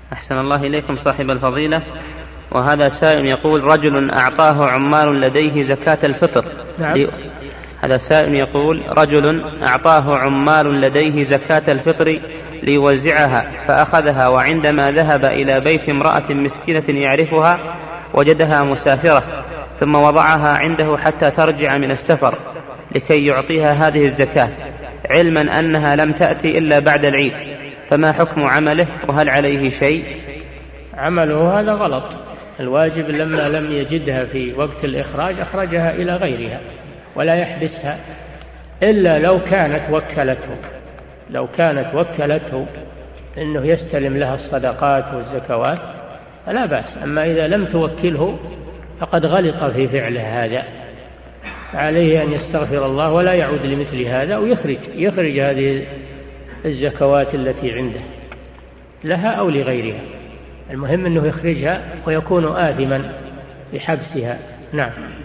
أحسن الله إليكم صاحب الفضيلة. وهذا سائل يقول: رجل أعطاه عمال لديه زكاة الفطر. نعم. هذا سائل يقول: رجل أعطاه عمال لديه زكاة الفطر ليوزعها فأخذها، وعندما ذهب إلى بيت امرأة مسكينة يعرفها وجدها مسافرة، ثم وضعها عنده حتى ترجع من السفر لكي يعطيها هذه الزكاة، علما أنها لم تأتي إلا بعد العيد، فما حكم عمله وهل عليه شيء؟ عمله هذا غلط. الواجب لما لم يجدها في وقت الإخراج أخرجها إلى غيرها ولا يحبسها، إلا لو كانت وكلته إنه يستلم لها الصدقات والزكوات فلا بأس. أما إذا لم توكله فقد غلط في فعله هذا، عليه أن يستغفر الله ولا يعود لمثل هذا، ويخرج هذه الزكوات التي عنده لها أو لغيرها. المهم أنه يخرجها ويكون آثما في حبسها. نعم.